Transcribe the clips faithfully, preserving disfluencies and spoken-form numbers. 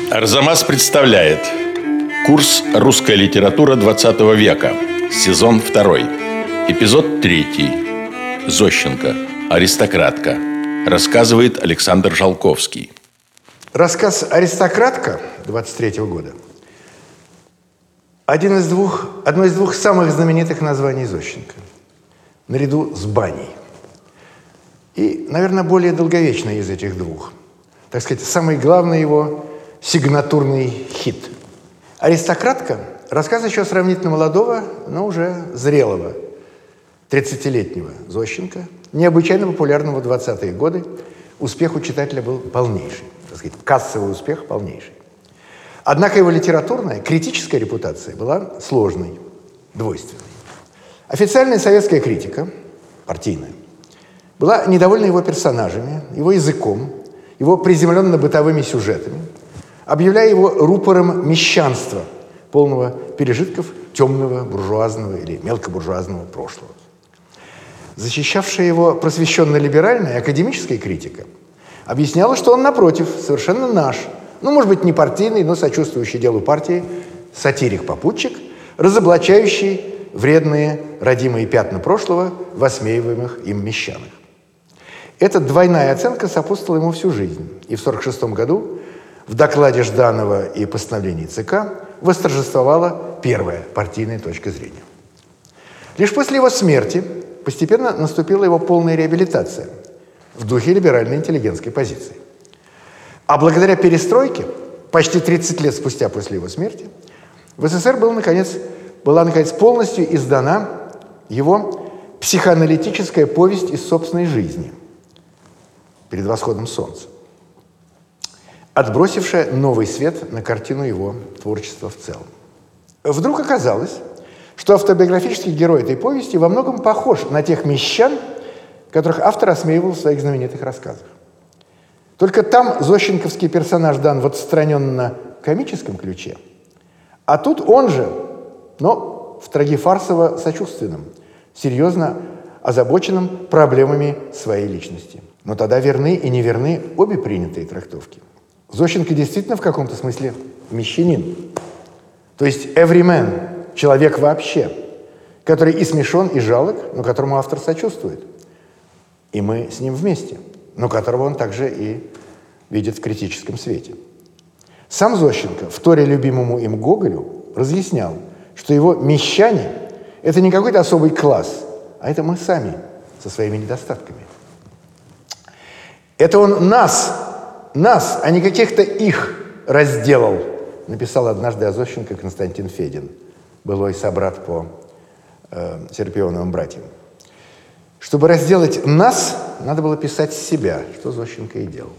Арзамас представляет курс «Русская литература двадцатого века», сезон второй, эпизод третий. Зощенко. Аристократка. Рассказывает Александр Жалковский. Рассказ «Аристократка» двадцать третьего года один из двух, одно из двух самых знаменитых названий Зощенко, наряду с «Баней». И, наверное, более долговечный из этих двух. Так сказать, самый главный его сигнатурный хит. «Аристократка» – рассказ еще сравнительно молодого, но уже зрелого, тридцатилетнего Зощенко, необычайно популярного в двадцатые годы. Успех у читателя был полнейший, так сказать, кассовый успех полнейший. Однако его литературная, критическая репутация была сложной, двойственной. Официальная советская критика, партийная, была недовольна его персонажами, его языком, его приземленно-бытовыми сюжетами, объявляя его рупором мещанства, полного пережитков темного буржуазного или мелкобуржуазного прошлого. Защищавшая его просвещенно-либеральная академическая критика объясняла, что он, напротив, совершенно наш, ну, может быть, не партийный, но сочувствующий делу партии, сатирик-попутчик, разоблачающий вредные родимые пятна прошлого в осмеиваемых им мещанах. Эта двойная оценка сопутствовала ему всю жизнь. И в сорок шестом году в докладе Жданова и постановлении ЦК восторжествовала первая партийная точка зрения. Лишь после его смерти постепенно наступила его полная реабилитация в духе либеральной интеллигентской позиции. А благодаря перестройке, почти тридцать лет спустя после его смерти, в СССР был, наконец, была наконец полностью издана его психоаналитическая повесть из собственной жизни «Перед восходом солнца», отбросившая новый свет на картину его творчества в целом. Вдруг оказалось, что автобиографический герой этой повести во многом похож на тех мещан, которых автор осмеивал в своих знаменитых рассказах. Только там зощенковский персонаж дан в отстраненно-комическом ключе, а тут он же, но в трагифарсово-сочувственном, серьезно озабоченном проблемами своей личности. Но тогда верны и неверны обе принятые трактовки. Зощенко действительно в каком-то смысле мещанин, то есть everyman, человек вообще, который и смешон, и жалок, но которому автор сочувствует. И мы с ним вместе, но которого он также и видит в критическом свете. Сам Зощенко, вторя любимому им Гоголю, разъяснял, что его мещане – это не какой-то особый класс, а это мы сами со своими недостатками. Это он нас, нас, а не каких-то их разделал, написал однажды о Зощенко Константин Федин, былой собрат по э, Серпионовым братьям. Чтобы разделать нас, надо было писать с себя, что Зощенко и делал.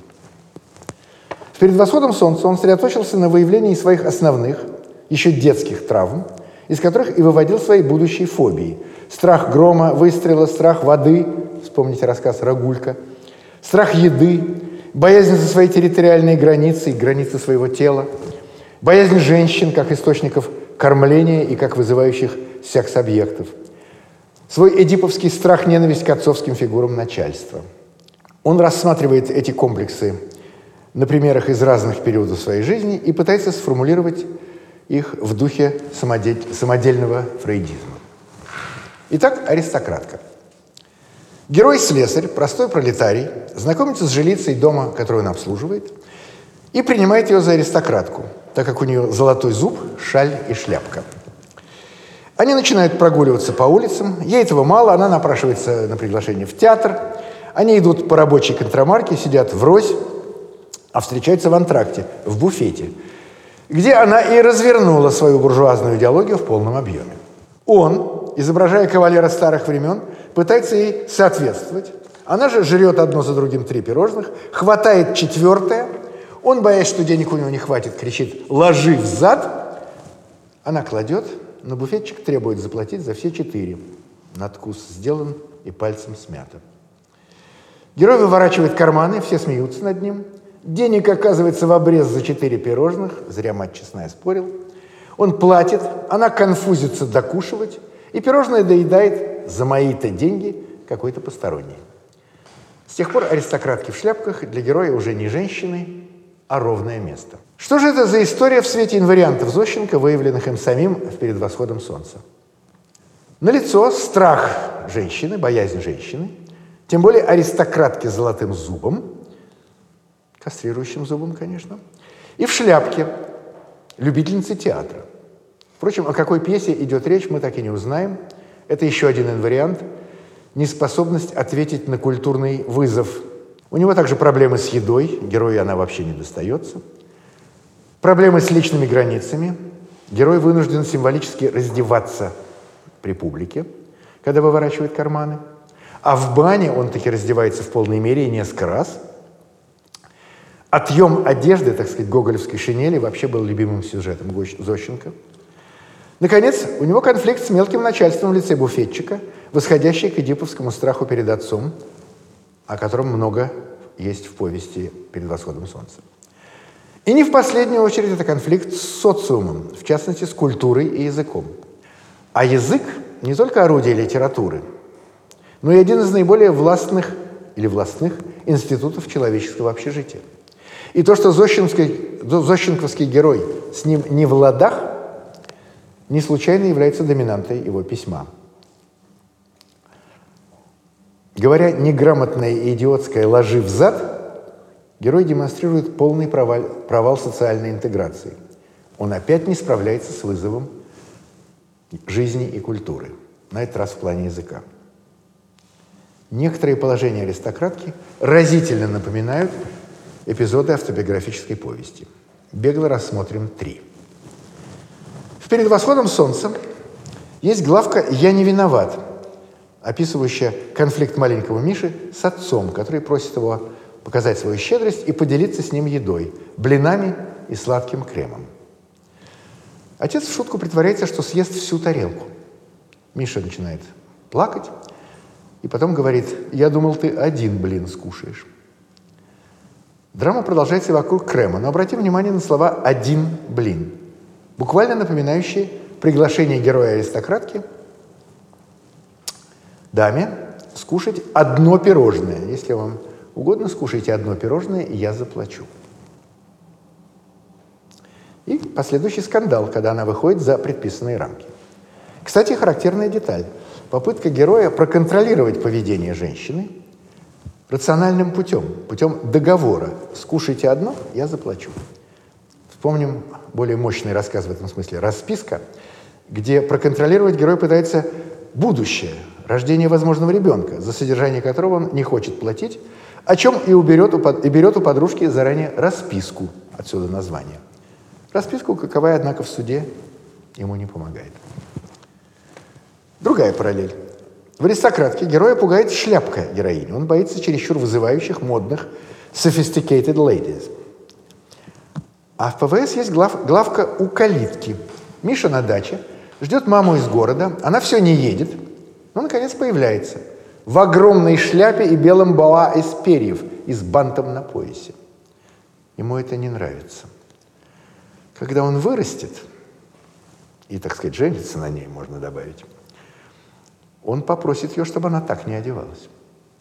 Перед восходом солнца он сосредоточился на выявлении своих основных, еще детских травм, из которых и выводил свои будущие фобии. Страх грома, выстрела, страх воды, вспомните рассказ «Рагулька», страх еды, боязнь за свои территориальные границы и границы своего тела, боязнь женщин как источников кормления и как вызывающих секс-объектов, свой эдиповский страх-ненависть к отцовским фигурам начальства. Он рассматривает эти комплексы на примерах из разных периодов своей жизни и пытается сформулировать их в духе самодель... самодельного фрейдизма. Итак, аристократка. Герой-слесарь, простой пролетарий, знакомится с жилицей дома, который он обслуживает, и принимает ее за аристократку, так как у нее золотой зуб, шаль и шляпка. Они начинают прогуливаться по улицам, ей этого мало, она напрашивается на приглашение в театр, они идут по рабочей контрамарке, сидят врозь, а встречаются в антракте, в буфете, где она и развернула свою буржуазную идеологию в полном объеме. Он, изображая кавалера старых времен, пытается ей соответствовать. Она же жрет одно за другим три пирожных, хватает четвертое. Он, боясь, что денег у него не хватит, кричит «ложи в зад!». Она кладет, но буфетчик требует заплатить за все четыре. Надкус сделан и пальцем смято. Герой выворачивает карманы, все смеются над ним. Денег оказывается в обрез за четыре пирожных, зря мать честная спорил. Он платит, она конфузится докушивать, и пирожное доедает за мои-то деньги какой-то посторонний. С тех пор аристократки в шляпках для героя уже не женщины а ровное место. Что же это за история в свете инвариантов Зощенко, выявленных им самим в «Перед восходом солнца»? Налицо страх женщины, боязнь женщины, тем более аристократки с золотым зубом, кастрирующим зубом, конечно, и в шляпке любительницы театра. Впрочем, о какой пьесе идет речь, мы так и не узнаем. Это еще один инвариант – неспособность ответить на культурный вызов. У него также проблемы с едой, герою она вообще не достается. Проблемы с личными границами. Герой вынужден символически раздеваться при публике, когда выворачивает карманы. А в бане он таки раздевается в полной мере и несколько раз. Отъем одежды, так сказать, гоголевской шинели вообще был любимым сюжетом Зощенко. Наконец, у него конфликт с мелким начальством в лице буфетчика, восходящий к эдиповскому страху перед отцом, о котором много есть в повести «Перед восходом солнца». И не в последнюю очередь это конфликт с социумом, в частности, с культурой и языком. А язык не только орудие литературы, но и один из наиболее властных или властных институтов человеческого общежития. И то, что зощенковский, зощенковский герой с ним не в ладах, не случайно является доминантой его письма. Говоря неграмотное и идиотское «ложи взад», герой демонстрирует полный провал, провал социальной интеграции. Он опять не справляется с вызовом жизни и культуры, на этот раз в плане языка. Некоторые положения аристократки разительно напоминают эпизоды автобиографической повести. Бегло рассмотрим три. «Перед восходом солнца» есть главка «Я не виноват», описывающая конфликт маленького Миши с отцом, который просит его показать свою щедрость и поделиться с ним едой, блинами и сладким кремом. Отец в шутку притворяется, что съест всю тарелку. Миша начинает плакать и потом говорит: «Я думал, ты один блин скушаешь». Драма продолжается вокруг крема, но обратим внимание на слова «один блин», буквально напоминающие приглашение героя-аристократки даме скушать одно пирожное. Если вам угодно, скушайте одно пирожное, и я заплачу. И последующий скандал, когда она выходит за предписанные рамки. Кстати, характерная деталь. Попытка героя проконтролировать поведение женщины рациональным путем, путем договора. Скушайте одно, я заплачу. Вспомним более мощный рассказ в этом смысле «Расписка», где проконтролировать герой пытается будущее, рождение возможного ребенка, за содержание которого он не хочет платить, о чем и, уберет у, и берет у подружки заранее расписку, отсюда название. Расписку, каковая, однако, в суде ему не помогает. Другая параллель. В «Аристократке» героя пугает шляпка героини. Он боится чересчур вызывающих, модных sophisticated ladies. А в ПВС есть глав, главка у калитки. Миша на даче, ждет маму из города, она все не едет, но, наконец, появляется в огромной шляпе и белом боа из перьев и с бантом на поясе. Ему это не нравится. Когда он вырастет, и, так сказать, женится на ней, можно добавить, он попросит ее, чтобы она так не одевалась.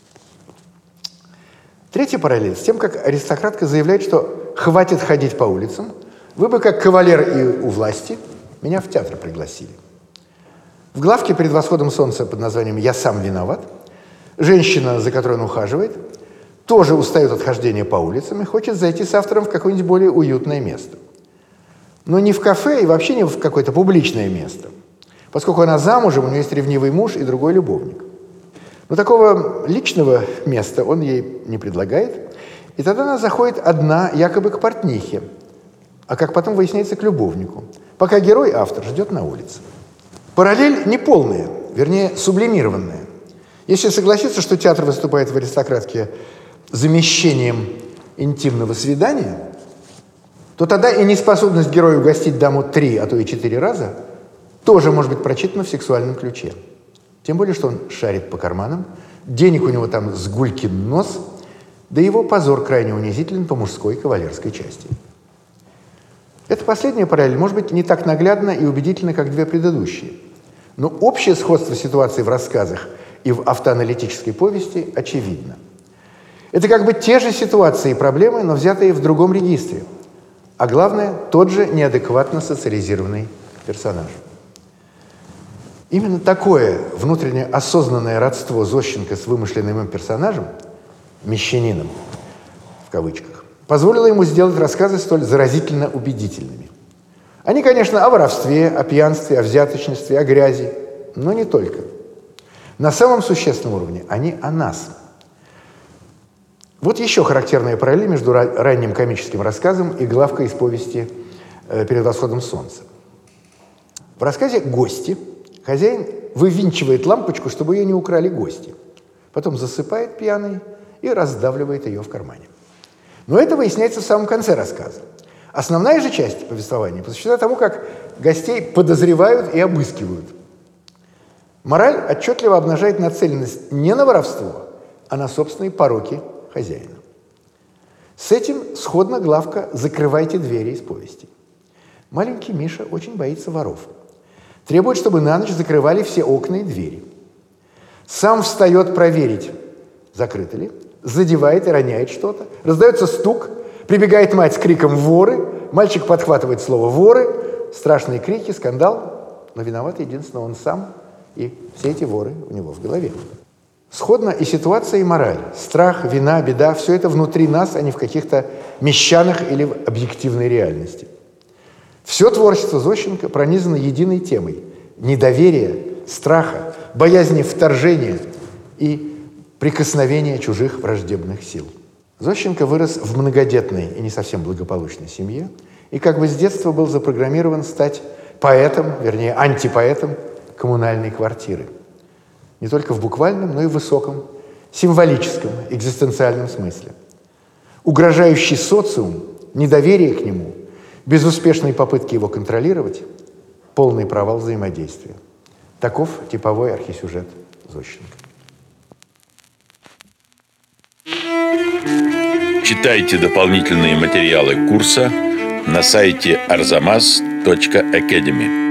Третья параллель с тем, как аристократка заявляет, что хватит ходить по улицам, вы бы, как кавалер и у власти, меня в театр пригласили. В главке «Перед восходом солнца» под названием «Я сам виноват» женщина, за которой он ухаживает, тоже устает от хождения по улицам и хочет зайти с автором в какое-нибудь более уютное место. Но не в кафе и вообще не в какое-то публичное место, поскольку она замужем, у нее есть ревнивый муж и другой любовник. Но такого личного места он ей не предлагает, и тогда она заходит одна, якобы к портнихе, а как потом выясняется, к любовнику, пока герой, автор, ждет на улице. Параллель неполная, вернее, сублимированная. Если согласиться, что театр выступает в «Аристократке» замещением интимного свидания, то тогда и неспособность героя угостить даму три, а то и четыре раза тоже может быть прочитана в сексуальном ключе. Тем более, что он шарит по карманам, денег у него там с гулькин нос, да его позор крайне унизителен по мужской кавалерской части. Эта последняя параллель может быть не так наглядна и убедительна, как две предыдущие. Но общее сходство ситуации в рассказах и в автоаналитической повести очевидно. Это как бы те же ситуации и проблемы, но взятые в другом регистре. А главное, тот же неадекватно социализированный персонаж. Именно такое внутреннее осознанное родство Зощенко с вымышленным им персонажем, мещанином, в кавычках, позволило ему сделать рассказы столь заразительно убедительными. Они, конечно, о воровстве, о пьянстве, о взяточничестве, о грязи, но не только. На самом существенном уровне они о нас. Вот еще характерная параллель между ранним комическим рассказом и главкой из повести «Перед восходом солнца». В рассказе «Гости» хозяин вывинчивает лампочку, чтобы ее не украли гости. Потом засыпает пьяный и раздавливает ее в кармане. Но это выясняется в самом конце рассказа. Основная же часть повествования посвящена тому, как гостей подозревают и обыскивают. Мораль отчетливо обнажает нацеленность не на воровство, а на собственные пороки хозяина. С этим сходна главка «Закрывайте двери» из повести. Маленький Миша очень боится воров. Требует, чтобы на ночь закрывали все окна и двери. Сам встает проверить, закрыты ли, задевает и роняет что-то. Раздается стук, прибегает мать с криком «Воры!», мальчик подхватывает слово «воры», страшные крики, скандал, но виноват единственно он сам и все эти воры у него в голове. Сходна и ситуация, и мораль. Страх, вина, беда – все это внутри нас, а не в каких-то мещанах или в объективной реальности. Все творчество Зощенко пронизано единой темой – недоверия, страха, боязни вторжения и прикосновения чужих враждебных сил. Зощенко вырос в многодетной и не совсем благополучной семье и как бы с детства был запрограммирован стать поэтом, вернее, антипоэтом коммунальной квартиры. Не только в буквальном, но и в высоком, символическом, экзистенциальном смысле. Угрожающий социум, недоверие к нему, безуспешные попытки его контролировать, полный провал взаимодействия. Таков типовой архисюжет Зощенко. Читайте дополнительные материалы курса на сайте арзамас точка академи.